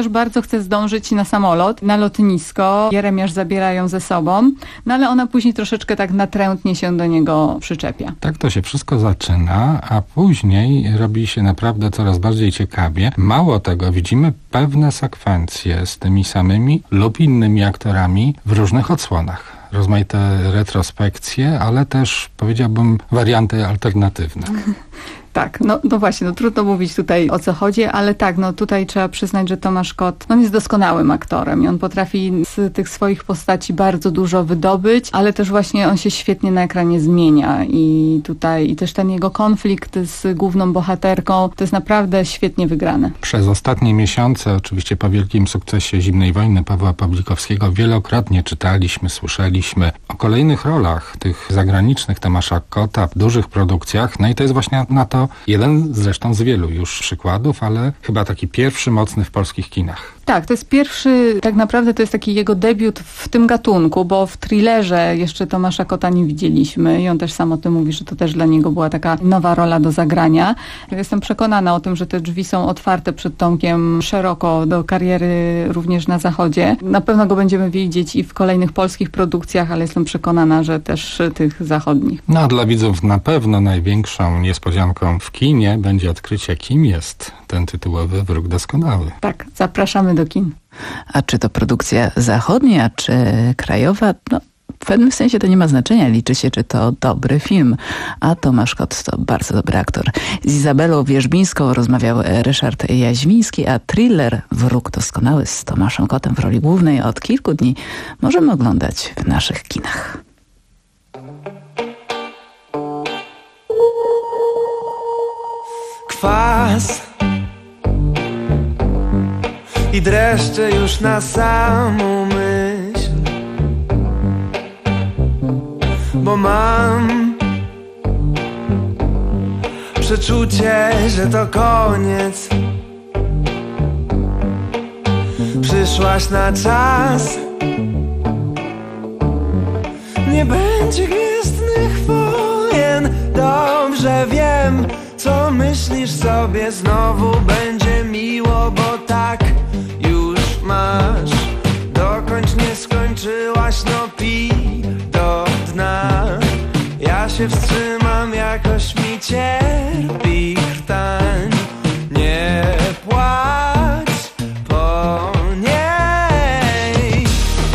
[SPEAKER 23] też bardzo chce zdążyć na samolot, na lotnisko. Jeremiasz zabiera ją ze sobą, no ale ona później troszeczkę tak natrętnie się do niego przyczepia.
[SPEAKER 22] Tak to się wszystko zaczyna, a później robi się naprawdę coraz bardziej ciekawie. Mało tego, widzimy pewne sekwencje z tymi samymi lub innymi aktorami w różnych odsłonach. Rozmaite retrospekcje, ale też, powiedziałbym, warianty alternatywne.
[SPEAKER 23] Tak, no, no właśnie, no trudno mówić tutaj o co chodzi, ale tak, no tutaj trzeba przyznać, że Tomasz Kot, on jest doskonałym aktorem i on potrafi z tych swoich postaci bardzo dużo wydobyć, ale też właśnie on się świetnie na ekranie zmienia i tutaj i też ten jego konflikt z główną bohaterką, to jest naprawdę świetnie wygrane.
[SPEAKER 22] Przez ostatnie miesiące, oczywiście po wielkim sukcesie Zimnej Wojny Pawła Pawlikowskiego, wielokrotnie czytaliśmy, słyszeliśmy o kolejnych rolach tych zagranicznych Tomasza Kota w dużych produkcjach, no i to jest właśnie na to jeden zresztą z wielu już przykładów, ale chyba taki pierwszy mocny w polskich kinach.
[SPEAKER 23] Tak, to jest pierwszy, tak naprawdę to jest taki jego debiut w tym gatunku, bo w thrillerze jeszcze Tomasza Kota nie widzieliśmy i on też sam o tym mówi, że to też dla niego była taka nowa rola do zagrania. Jestem przekonana o tym, że te drzwi są otwarte przed Tomkiem szeroko do kariery również na zachodzie. Na pewno go będziemy widzieć i w kolejnych polskich produkcjach, ale jestem przekonana, że też tych zachodnich.
[SPEAKER 22] No a dla widzów na pewno największą niespodzianką w kinie będzie odkrycie, kim jest ten tytułowy Wróg Doskonały.
[SPEAKER 23] Tak, zapraszamy do kin.
[SPEAKER 19] A czy to produkcja zachodnia, czy krajowa? No, w pewnym sensie to nie ma znaczenia. Liczy się, czy to dobry film. A Tomasz Kot to bardzo dobry aktor. Z Izabelą Wierzbińską rozmawiał Ryszard Jaźwiński, a thriller Wróg Doskonały z Tomaszem Kotem w roli głównej od kilku dni możemy oglądać w naszych kinach.
[SPEAKER 6] Kwas i dreszcze już na samą myśl, bo mam przeczucie, że to koniec. Przyszłaś na czas, nie będzie gwiezdnych wojen. Dobrze wiem, co myślisz sobie, znowu będzie miło, bo tak już masz. Dokończ, nie skończyłaś, no pij do dna. Ja się wstrzymam, jakoś mi cierpi krtań. Nie płacz po niej.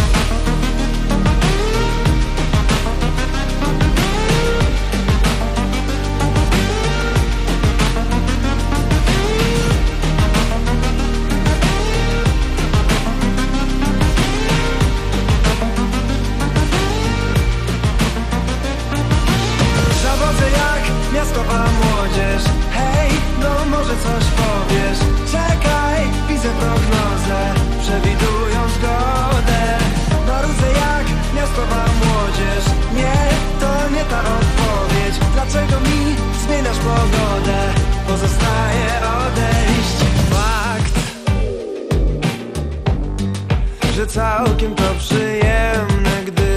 [SPEAKER 6] Zawodzę jak miastowa młodzież. Hej, no może coś powiesz. Czekaj, widzę prognozę, przewidują zgodę. Marudzę jak miastowa młodzież. Nie, to nie ta odpowiedź. Dlaczego mi zmieniasz pogodę? Pozostaje odejść. Fakt, że całkiem to przyjemne, gdy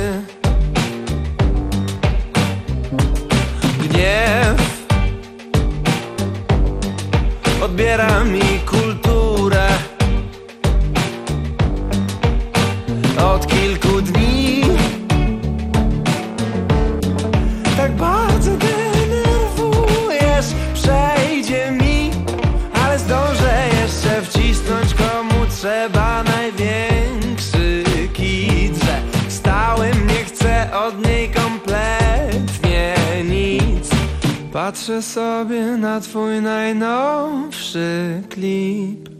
[SPEAKER 6] gniew odbiera mi kulturę. Od kilku dni tak bardzo denerwujesz. Przejdzie mi, ale zdążę jeszcze wcisnąć komu trzeba największy kit, że stałym nie chcę od niej kompletnie nic. Patrzę sobie na twój najnowszy klip.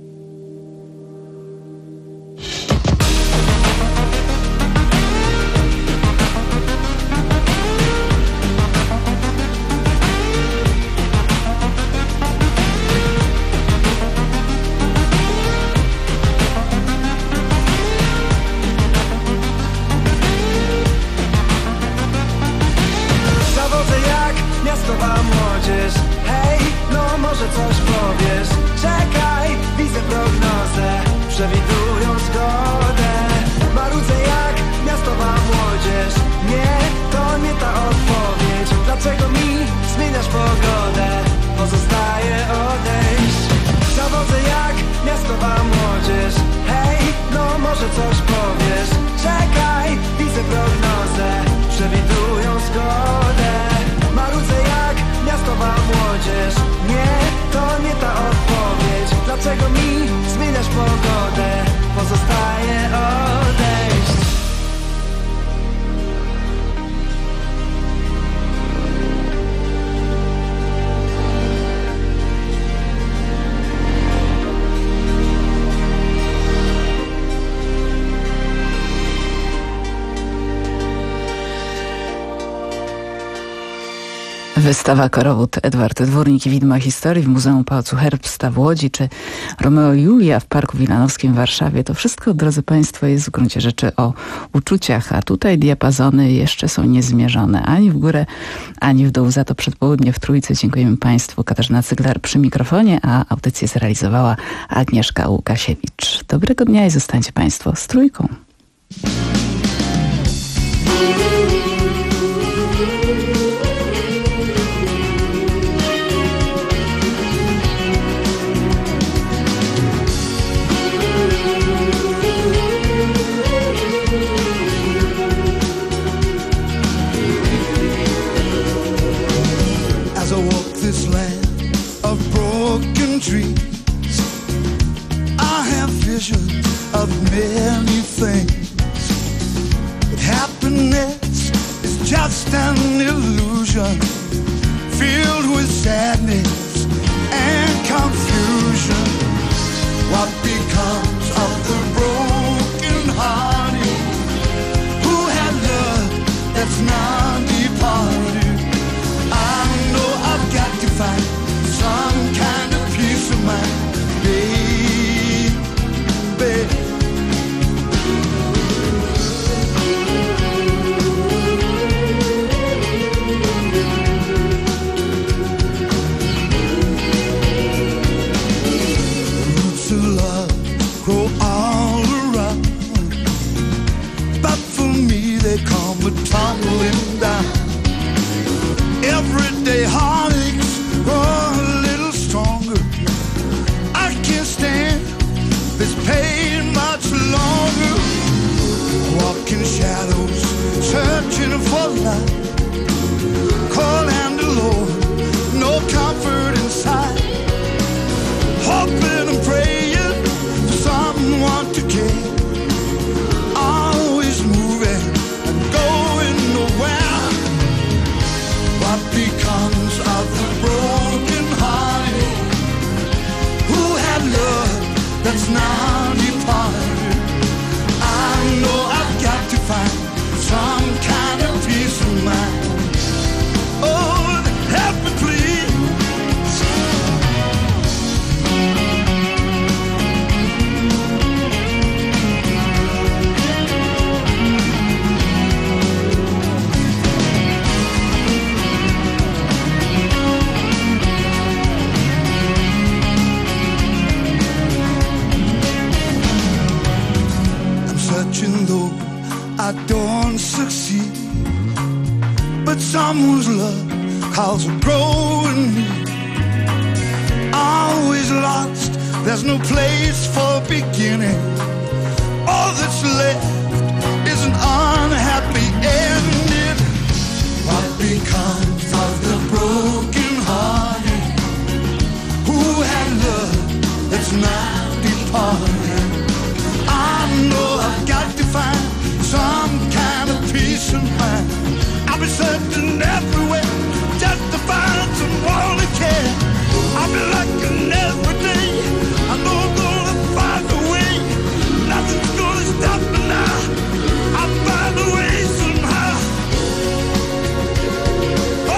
[SPEAKER 6] Zawodzę jak miastowa młodzież. Hej, no może coś powiesz. Czekaj, widzę prognozę, przewidują zgodę. Marudzę jak miastowa młodzież. Nie, to nie ta odpowiedź. Dlaczego mi zmieniasz pogodę? Pozostaje odejść. Zawodzę jak miastowa miastowa młodzież. Hej, no może coś powiesz. Czekaj, widzę prognozę, przewidują zgodę. Marudzę jak miastowa młodzież. Nie, to nie ta odpowiedź. Dlaczego mi zmieniasz pogodę? Pozostaje odejść.
[SPEAKER 19] Wystawa Korowód Edward Dwórnik i Widma Historii w Muzeum Pałacu Herbsta w Łodzi, czy Romeo i Julia w Parku Wilanowskim w Warszawie. To wszystko, drodzy Państwo, jest w gruncie rzeczy o uczuciach, a tutaj diapazony jeszcze są niezmierzone ani w górę, ani w dół. Za to przedpołudnie w Trójce dziękujemy Państwu. Katarzyna Cygler przy mikrofonie, a audycję zrealizowała Agnieszka Łukasiewicz. Dobrego dnia i zostańcie Państwo z Trójką.
[SPEAKER 4] This land of broken dreams, I have visions of many things, but happiness is just an illusion, filled with sadness and confusion. What becomes of the broken hearted who had love that's not departed? Got to find some kind of peace of mind, baby. Roots of love grow all around, but for me they come tumbling down. Everyday heartaches grow a little stronger. I can't stand this pain much longer. Walking shadows, searching for light. Calling the Lord, no comfort inside. Hoping and praying for someone to care. Always moving and going nowhere. What becomes of the broken hearted who had love that's now departed? I know I've got to find some kind of peace of mind. Oh, help me please. Though I don't succeed, but someone's love calls a growing need. Always lost, there's no place for beginning. All that's left is an unhappy ending. What becomes of the broken hearted who had love that's now departed? I know I've got to find some kind of peace of mind. I've been searching everywhere just to find someone to care. I've been looking every day. I know I'm gonna find a way. Nothing's gonna stop me now. I'll find a way somehow.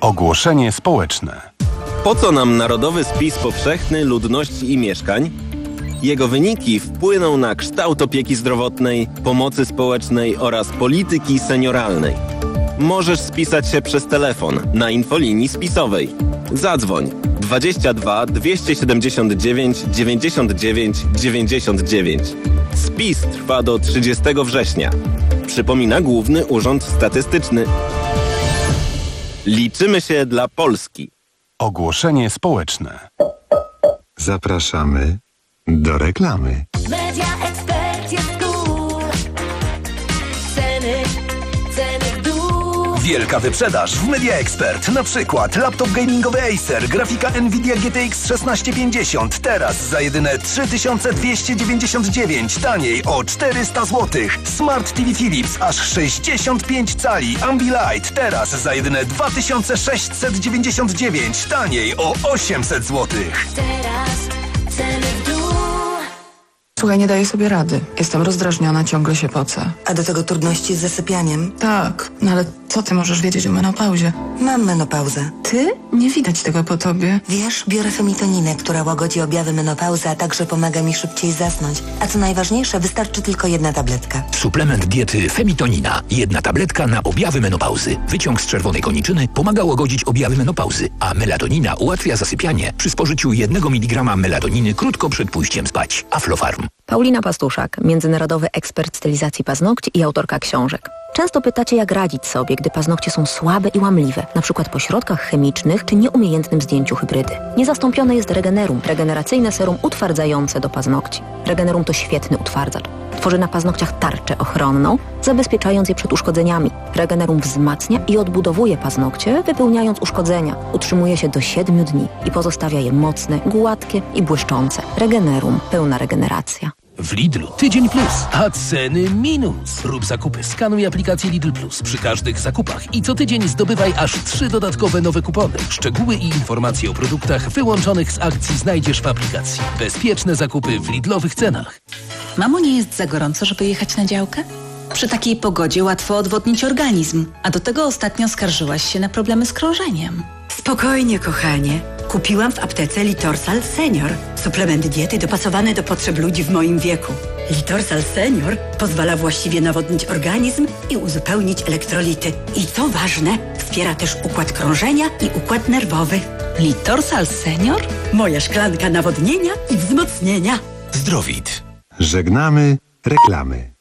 [SPEAKER 3] Ogłoszenie społeczne.
[SPEAKER 7] Po co nam Narodowy Spis Powszechny Ludności i Mieszkań? Jego wyniki wpłyną na kształt opieki zdrowotnej, pomocy społecznej oraz polityki senioralnej. Możesz spisać się przez telefon na infolinii spisowej. Zadzwoń dwadzieścia dwa dwieście siedemdziesiąt dziewięć dziewięćdziesiąt dziewięć dziewięćdziesiąt dziewięć. Spis trwa do trzydziestego września. Przypomina Główny Urząd Statystyczny. Liczymy się dla Polski.
[SPEAKER 3] Ogłoszenie społeczne. Zapraszamy do reklamy.
[SPEAKER 21] Media Expert jest cool. Ceny, ceny w dół.
[SPEAKER 8] Wielka wyprzedaż w Media Expert. Na przykład laptop gamingowy Acer, grafika Nvidia G T X szesnaście pięćdziesiąt. Teraz za jedyne trzy tysiące dwieście dziewięćdziesiąt dziewięć. Taniej o czterysta złotych. Smart T V Philips aż sześćdziesiąt pięć cali. Ambilight teraz za jedyne dwa tysiące sześćset dziewięćdziesiąt dziewięć. Taniej o osiemset złotych.
[SPEAKER 21] Teraz ceny w dół.
[SPEAKER 10] Słuchaj, nie daję sobie rady. Jestem rozdrażniona, ciągle się pocę. A do tego trudności z zasypianiem? Tak, no ale co ty możesz wiedzieć o menopauzie? Mam menopauzę. Ty? Nie widać tego po tobie. Wiesz, biorę femitoninę, która łagodzi objawy menopauzy, a także pomaga mi szybciej zasnąć. A co najważniejsze, wystarczy tylko jedna tabletka.
[SPEAKER 24] Suplement diety Femitonina. Jedna tabletka na objawy menopauzy. Wyciąg z czerwonej koniczyny pomaga łagodzić objawy menopauzy, a melatonina ułatwia zasypianie przy spożyciu jednego miligrama melatoniny krótko przed pójściem spać. Aflofarm.
[SPEAKER 25] Paulina Pastuszak, międzynarodowy ekspert stylizacji paznokci i autorka książek. Często pytacie, jak radzić sobie, gdy paznokcie są słabe i łamliwe, na przykład po środkach chemicznych czy nieumiejętnym zdjęciu hybrydy. Niezastąpione jest Regenerum, regeneracyjne serum utwardzające do paznokci. Regenerum to świetny utwardzacz. Tworzy na paznokciach tarczę ochronną, zabezpieczając je przed uszkodzeniami. Regenerum wzmacnia i odbudowuje paznokcie, wypełniając uszkodzenia. Utrzymuje się do siedmiu dni i pozostawia je mocne, gładkie i błyszczące. Regenerum. Pełna regeneracja.
[SPEAKER 15] W Lidlu tydzień plus, a ceny minus. Rób zakupy, skanuj aplikację Lidl Plus przy każdych zakupach i co tydzień zdobywaj aż trzy dodatkowe nowe kupony. Szczegóły i informacje o produktach wyłączonych z akcji znajdziesz w aplikacji. Bezpieczne zakupy w Lidlowych cenach.
[SPEAKER 26] Mamo, nie jest za gorąco, żeby jechać na działkę? Przy takiej pogodzie łatwo odwodnić organizm, a do tego ostatnio skarżyłaś się na problemy z krążeniem.
[SPEAKER 27] Spokojnie, kochanie. Kupiłam w aptece Litorsal Senior. Suplement diety dopasowany do potrzeb ludzi w moim wieku. Litorsal Senior pozwala właściwie nawodnić organizm i uzupełnić elektrolity. I co ważne, wspiera też układ krążenia i układ nerwowy.
[SPEAKER 26] Litorsal Senior?
[SPEAKER 27] Moja szklanka nawodnienia i wzmocnienia.
[SPEAKER 3] Zdrowit. Żegnamy reklamy.